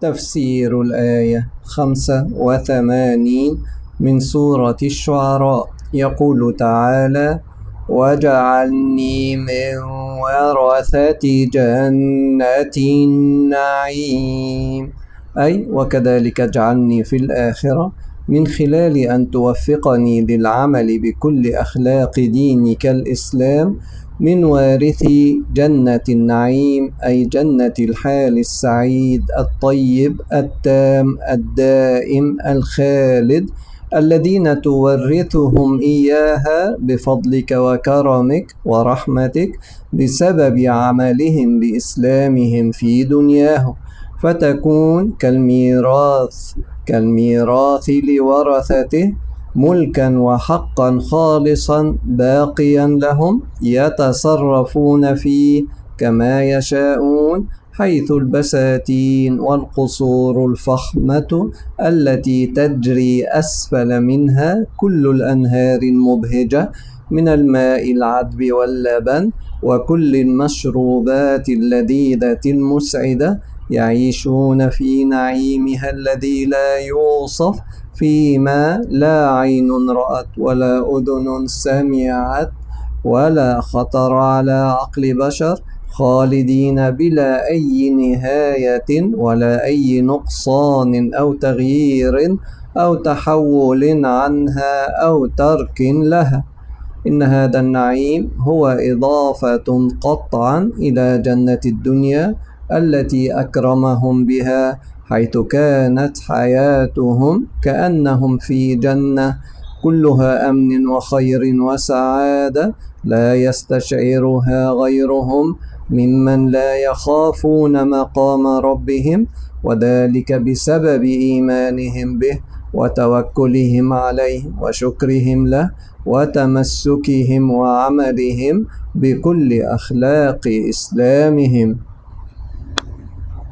تفسير الآية 85 من سورة الشعراء. يقول تعالى: واجعلني من ورثة جنة النعيم، أي وكذلك اجعلني في الآخرة من خلال أن توفقني للعمل بكل أخلاق دينك الإسلام من وارثي جنة النعيم، أي جنة الحال السعيد الطيب التام الدائم الخالد، الذين تورثهم إياها بفضلك وكرمك ورحمتك بسبب عملهم بإسلامهم في دنياهم، فتكون كالميراث لورثته، ملكا وحقا خالصا باقيا لهم يتصرفون فيه كما يشاءون، حيث البساتين والقصور الفخمة التي تجري أسفل منها كل الأنهار المبهجة من الماء العذب واللبن وكل المشروبات اللذيذة المسعدة، يعيشون في نعيمها الذي لا يوصف، فيما لا عين رأت ولا أذن سمعت ولا خطر على عقل بشر، خالدين بلا أي نهاية ولا أي نقصان أو تغيير أو تحول عنها أو ترك لها. إن هذا النعيم هو إضافة قطعا إلى جنة الدنيا التي أكرمهم بها، حيث كانت حياتهم كأنهم في جنة كلها أمن وخير وسعادة لا يستشعرها غيرهم ممن لا يخافون مقام ربهم، وذلك بسبب إيمانهم به وتوكلهم عليه وشكرهم له وتمسكهم وعملهم بكل أخلاق إسلامهم.